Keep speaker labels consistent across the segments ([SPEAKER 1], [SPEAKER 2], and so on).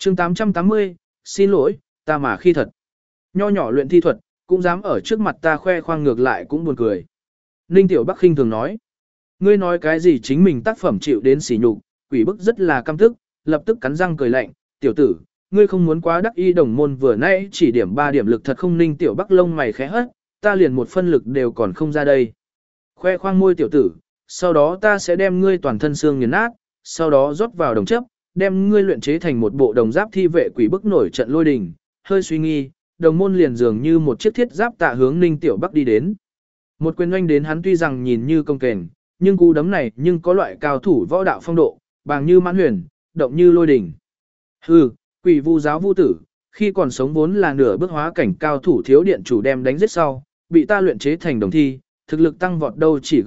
[SPEAKER 1] chương 880, xin lỗi, ta mà khi thật. Nho nhỏ luyện thi thuật, cũng dám ở trước mặt ta khoe khoang ngược lại cũng buồn cười. Ninh Tiểu Bắc khinh thường nói. Ngươi nói cái gì chính mình tác phẩm chịu đến sỉ nhục, quỷ bức rất là căm tức, lập tức cắn răng cười lạnh, tiểu tử, ngươi không muốn quá đắc ý đồng môn vừa nãy chỉ điểm 3 điểm lực thật không. Ninh Tiểu Bắc lông mày khẽ hất, ta liền một phân lực đều còn không ra đây. Khoe khoang môi tiểu tử, sau đó ta sẽ đem ngươi toàn thân xương nghiền nát, sau đó rót vào đồng chấp, đem ngươi luyện chế thành một bộ đồng giáp thi vệ. Quỷ bức nổi trận lôi đình, hơi suy nghi, đồng môn liền dường như một chiếc thiết giáp tạ hướng Ninh Tiểu Bắc đi đến. Một quyền oanh đến hắn tuy rằng nhìn như công kềnh, nhưng cú đấm này nhưng có loại cao thủ võ đạo phong độ, bàng như mãn huyền, động như lôi đỉnh. Hừ, quỷ vu giáo vu tử, khi còn sống vốn là nửa bước hóa cảnh cao thủ thiếu điện chủ đem đánh giết sau, bị ta luyện chế thành đồng thi, thực lực tăng vọt đâu chỉ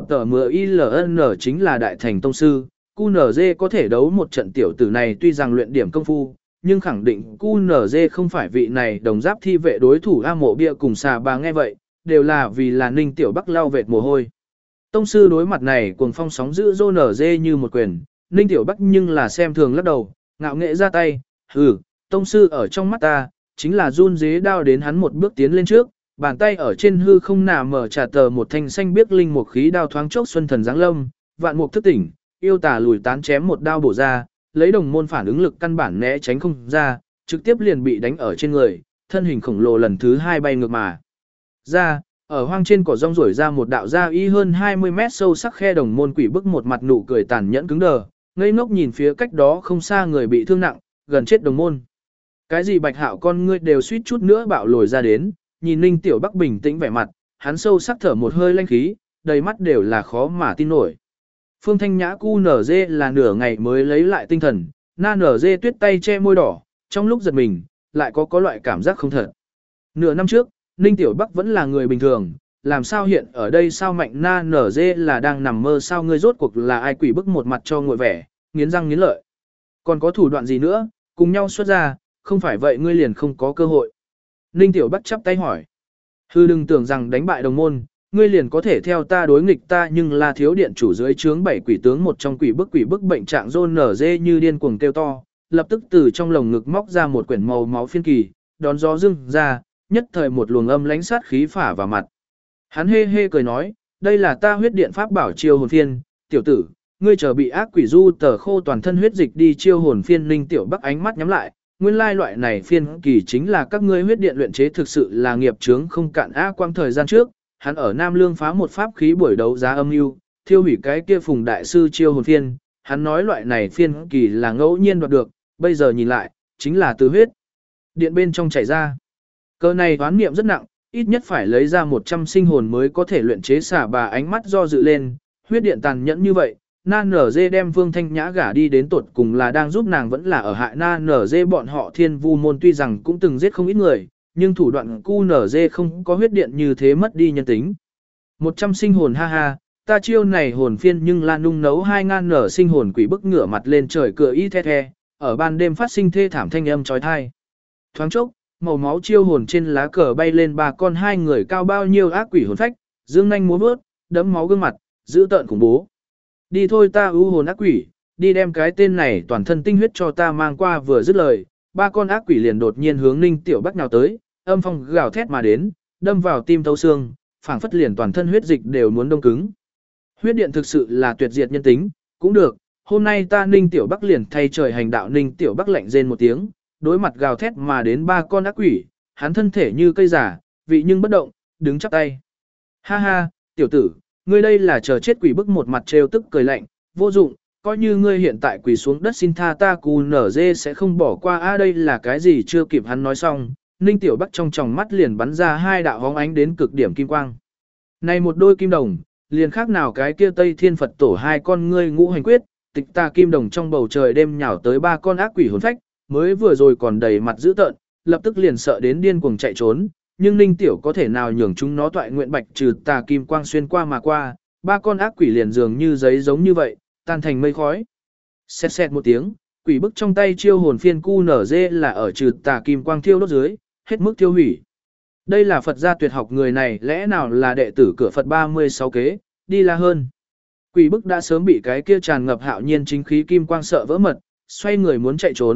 [SPEAKER 1] GTMILN chính là đại thành tông sư, QNZ có thể đấu một trận. Tiểu tử này tuy rằng luyện điểm công phu, nhưng khẳng định QNZ không phải vị này đồng giáp thi vệ đối thủ. A Mộ Bia cùng xà bà nghe vậy, đều là vì là Ninh Tiểu Bắc lau vệt mồ hôi. Tông sư đối mặt này cuồng phong sóng dữ dô nở dê như một quyền, Ninh Tiểu Bắc nhưng là xem thường lắc đầu, ngạo nghệ ra tay, tông sư ở trong mắt ta, chính là run dế đao. Đến hắn một bước tiến lên trước, bàn tay ở trên hư không nà mở trả tờ một thanh xanh biếc linh một khí đao thoáng chốc xuân thần giáng lâm, vạn mục thức tỉnh, yêu tà lùi tán chém một đao bổ ra, lấy đồng môn phản ứng lực căn bản né tránh không ra, trực tiếp liền bị đánh ở trên người, thân hình khổng lồ lần thứ 2 bay ngược mà ra. Ở hoang trên cỏ rong rổi ra một đạo da y hơn 20 mét sâu sắc khe. Đồng môn quỷ bức một mặt nụ cười tàn nhẫn cứng đờ, ngây ngốc nhìn phía cách đó không xa người bị thương nặng, gần chết đồng môn. Cái gì Bạch Hạo con ngươi đều suýt chút nữa bạo lồi ra đến, nhìn Ninh Tiểu Bắc bình tĩnh vẻ mặt, hắn sâu sắc thở một hơi lanh khí, đầy mắt đều là khó mà tin nổi. Phương Thanh Nhã QNZ là nửa ngày mới lấy lại tinh thần, na NZ tuyết tay che môi đỏ, trong lúc giật mình, lại có loại cảm giác không thật. Nửa năm trước, Ninh Tiểu Bắc vẫn là người bình thường, làm sao hiện ở đây sao mạnh na nở dê là đang nằm mơ sao. Ngươi rốt cuộc là ai? Quỷ bức một mặt cho nguội vẻ, nghiến răng nghiến lợi. Còn có thủ đoạn gì nữa, cùng nhau xuất ra, không phải vậy ngươi liền không có cơ hội. Ninh Tiểu Bắc chắp tay hỏi. Hư đừng tưởng rằng đánh bại đồng môn, ngươi liền có thể theo ta đối nghịch ta. Nhưng là thiếu điện chủ dưới trướng 7 quỷ tướng một trong quỷ bức bệnh trạng rôn nở dê như điên cuồng kêu to, lập tức từ trong lồng ngực móc ra một quyển màu máu phiên kỳ, đón gió dưng ra, nhất thời một luồng âm lãnh sát khí phả vào mặt. Hắn hê hê cười nói, đây là ta huyết điện pháp bảo chiêu hồn phiên, tiểu tử, ngươi chờ bị ác quỷ du tờ khô toàn thân huyết dịch đi chiêu hồn phiên. Ninh Tiểu Bắc ánh mắt nhắm lại, nguyên lai loại này phiên kỳ chính là các ngươi huyết điện luyện chế, thực sự là nghiệp chướng không cạn. Quang thời gian trước, hắn ở Nam Lương phá một pháp khí buổi đấu giá âm mưu, thiêu hủy cái kia Phùng đại sư chiêu hồn phiên, hắn nói loại này phiên kỳ là ngẫu nhiên đoạt được, bây giờ nhìn lại, chính là từ huyết điện bên trong chảy ra. Cơ này toán niệm rất nặng, ít nhất phải lấy ra 100 sinh hồn mới có thể luyện chế. Xả bà ánh mắt do dự lên, huyết điện tàn nhẫn như vậy, na nở dê đem Vương Thanh Nhã gả đi đến tột cùng là đang giúp nàng vẫn là ở hại na nở dê. Bọn họ Thiên Vu môn tuy rằng cũng từng giết không ít người, nhưng thủ đoạn cu nở dê không có huyết điện như thế mất đi nhân tính. 100 sinh hồn ha ha, ta chiêu này hồn phiên nhưng là nung nấu 2000 nở sinh hồn. Quỷ bức ngửa mặt lên trời cửa y the the, ở ban đêm phát sinh thê thảm thanh âm chói tai. Thoáng chốc, màu máu chiêu hồn trên lá cờ bay lên 3 con 2 người cao bao nhiêu ác quỷ hồn phách, dương nhanh múa vớt, đẫm máu gương mặt, dữ tợn khủng bố. Đi thôi ta ưu hồn ác quỷ, đi đem cái tên này toàn thân tinh huyết cho ta mang qua. Vừa dứt lời, 3 con ác quỷ liền đột nhiên hướng Ninh Tiểu Bắc nào tới, âm phong gào thét mà đến, đâm vào tim thấu xương, phảng phất liền toàn thân huyết dịch đều muốn đông cứng. Huyết điện thực sự là tuyệt diệt nhân tính, cũng được, hôm nay ta Ninh Tiểu Bắc liền thay trời hành đạo. Ninh Tiểu Bắc lạnh rên một tiếng, đối mặt gào thét mà đến 3 con ác quỷ, hắn thân thể như cây giả, vị nhưng bất động, đứng chắp tay. Ha ha, tiểu tử, ngươi đây là chờ chết. Quỷ bức một mặt trêu tức cười lạnh, vô dụng, coi như ngươi hiện tại quỳ xuống đất xin tha ta QNZ sẽ không bỏ qua. Đây là cái gì? Chưa kịp hắn nói xong, Ninh Tiểu Bắc trong tròng mắt liền bắn ra 2 đạo hóng ánh đến cực điểm kim quang. Này một đôi kim đồng, liền khác nào cái kia Tây Thiên Phật tổ 2 con ngươi ngũ hành quyết, tịch tà kim đồng trong bầu trời đêm nhào tới 3 con ác quỷ hồn phách, mới vừa rồi còn đầy mặt dữ tợn, lập tức liền sợ đến điên cuồng chạy trốn, nhưng Ninh Tiểu có thể nào nhường chúng nó toại nguyện bạch trừ tà kim quang xuyên qua mà qua, 3 con ác quỷ liền dường như giấy giống như vậy, tan thành mây khói. Xẹt xẹt một tiếng, quỷ bức trong tay chiêu hồn phiên QNZ là ở trừ tà kim quang thiêu đốt dưới, hết mức tiêu hủy. Đây là Phật gia tuyệt học, người này lẽ nào là đệ tử cửa Phật 36 kế, đi la hơn. Quỷ bức đã sớm bị cái kia tràn ngập hạo nhiên chính khí kim quang sợ vỡ mật, xoay người muốn chạy trốn,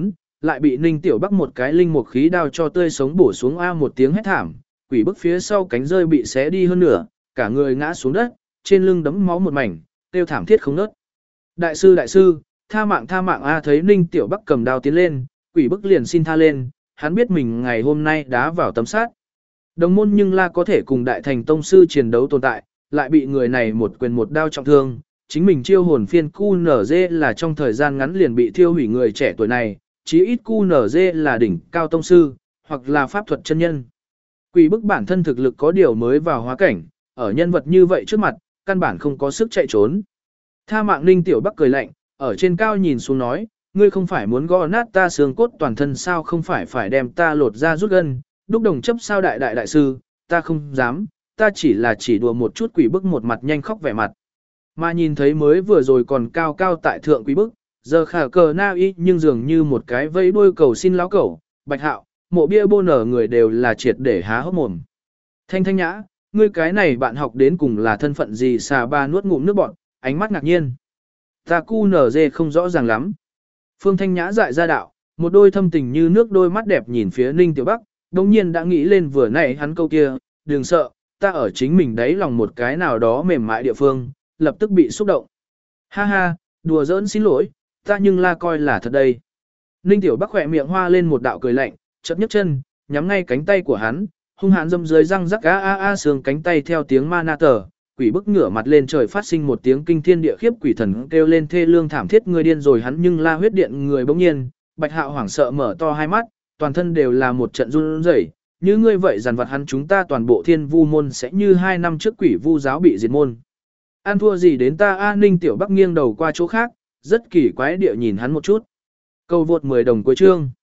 [SPEAKER 1] lại bị Ninh Tiểu Bắc một cái linh một khí đao cho tươi sống bổ xuống a một tiếng hét thảm, quỷ bức phía sau cánh rơi bị xé đi hơn nửa, cả người ngã xuống đất, trên lưng đấm máu một mảnh, kêu thảm thiết không ngớt. Đại sư, tha mạng a thấy Ninh Tiểu Bắc cầm đao tiến lên, quỷ bức liền xin tha lên, hắn biết mình ngày hôm nay đá vào tấm sát. Đồng môn nhưng là có thể cùng đại thành tông sư chiến đấu tồn tại, lại bị người này một quyền một đao trọng thương, chính mình chiêu hồn phiên QNZ là trong thời gian ngắn liền bị thiêu hủy người trẻ tuổi này, chí ít QNZ là đỉnh cao tông sư, hoặc là pháp thuật chân nhân. Quỷ bức bản thân thực lực có điều mới vào hóa cảnh, ở nhân vật như vậy trước mặt, căn bản không có sức chạy trốn. Tha mạng Ninh Tiểu Bắc cười lạnh, ở trên cao nhìn xuống nói, ngươi không phải muốn gõ nát ta xương cốt toàn thân sao, không phải đem ta lột ra rút gân, đúc đồng chấp sao đại sư, ta không dám, ta chỉ đùa một chút. Quỷ bức một mặt nhanh khóc vẻ mặt. Mà nhìn thấy mới vừa rồi còn cao cao tại thượng quỷ bức, giờ khả cờ na y nhưng dường như một cái vẫy đuôi cầu xin láo cẩu, Bạch Hạo, Mộ Bia Bô nở người đều là triệt để há hốc mồm. Thanh nhã, ngươi cái này bạn học đến cùng là thân phận gì? Xà ba nuốt ngụm nước bọt, ánh mắt ngạc nhiên. Ta cu nở dê không rõ ràng lắm. Phương Thanh Nhã dại ra đạo, một đôi thâm tình như nước đôi mắt đẹp nhìn phía Ninh Tiểu Bắc, đồng nhiên đã nghĩ lên vừa nãy hắn câu kia, đừng sợ, ta ở chính mình đấy lòng một cái nào đó mềm mại địa phương, lập tức bị xúc động. Ha ha, đùa giỡn xin lỗi, ta nhưng la coi là thật đây. Ninh Tiểu Bắc khỏe miệng hoa lên một đạo cười lạnh, chợt nhấc chân, nhắm ngay cánh tay của hắn, hung hãn dâm dưới răng rắc xương cánh tay theo tiếng ma na tờ. Quỷ bức ngửa mặt lên trời phát sinh một tiếng kinh thiên địa khiếp, quỷ thần kêu lên thê lương thảm thiết, người điên rồi hắn nhưng la huyết điện người. Bỗng nhiên, Bạch Hạo hoảng sợ mở to hai mắt, toàn thân đều là một trận run rẩy, như ngươi vậy dằn vặt hắn chúng ta toàn bộ Thiên Vu môn sẽ như 2 năm trước Quỷ Vu giáo bị diệt môn. An thua gì đến ta a? Ninh Tiểu Bắc nghiêng đầu qua chỗ khác, rất kỳ quái địa nhìn hắn một chút. Câu vượt 10 đồng cuối chương.